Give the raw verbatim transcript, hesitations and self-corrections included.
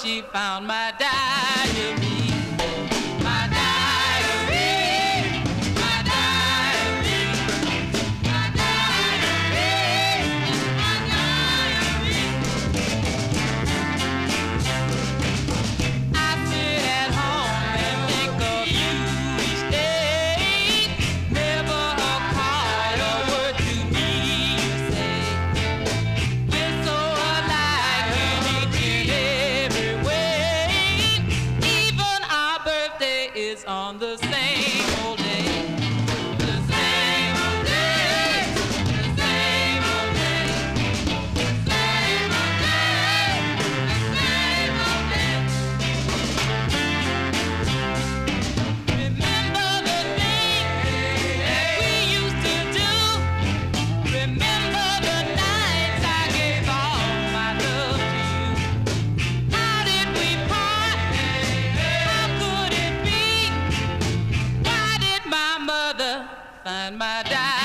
she found my diary. My diary, my diary, my diary, my diary. I sit at home and think of you each day. Never a card or word to me you say. We're so alike in each and every way. Even our birthday is on the same old day. The same old day. The same old day. The same old day. The same old day. Remember the things that we used to do. Remember the nights I gave all my love to you. How did we part? How could it be? Why did my mother find my diary?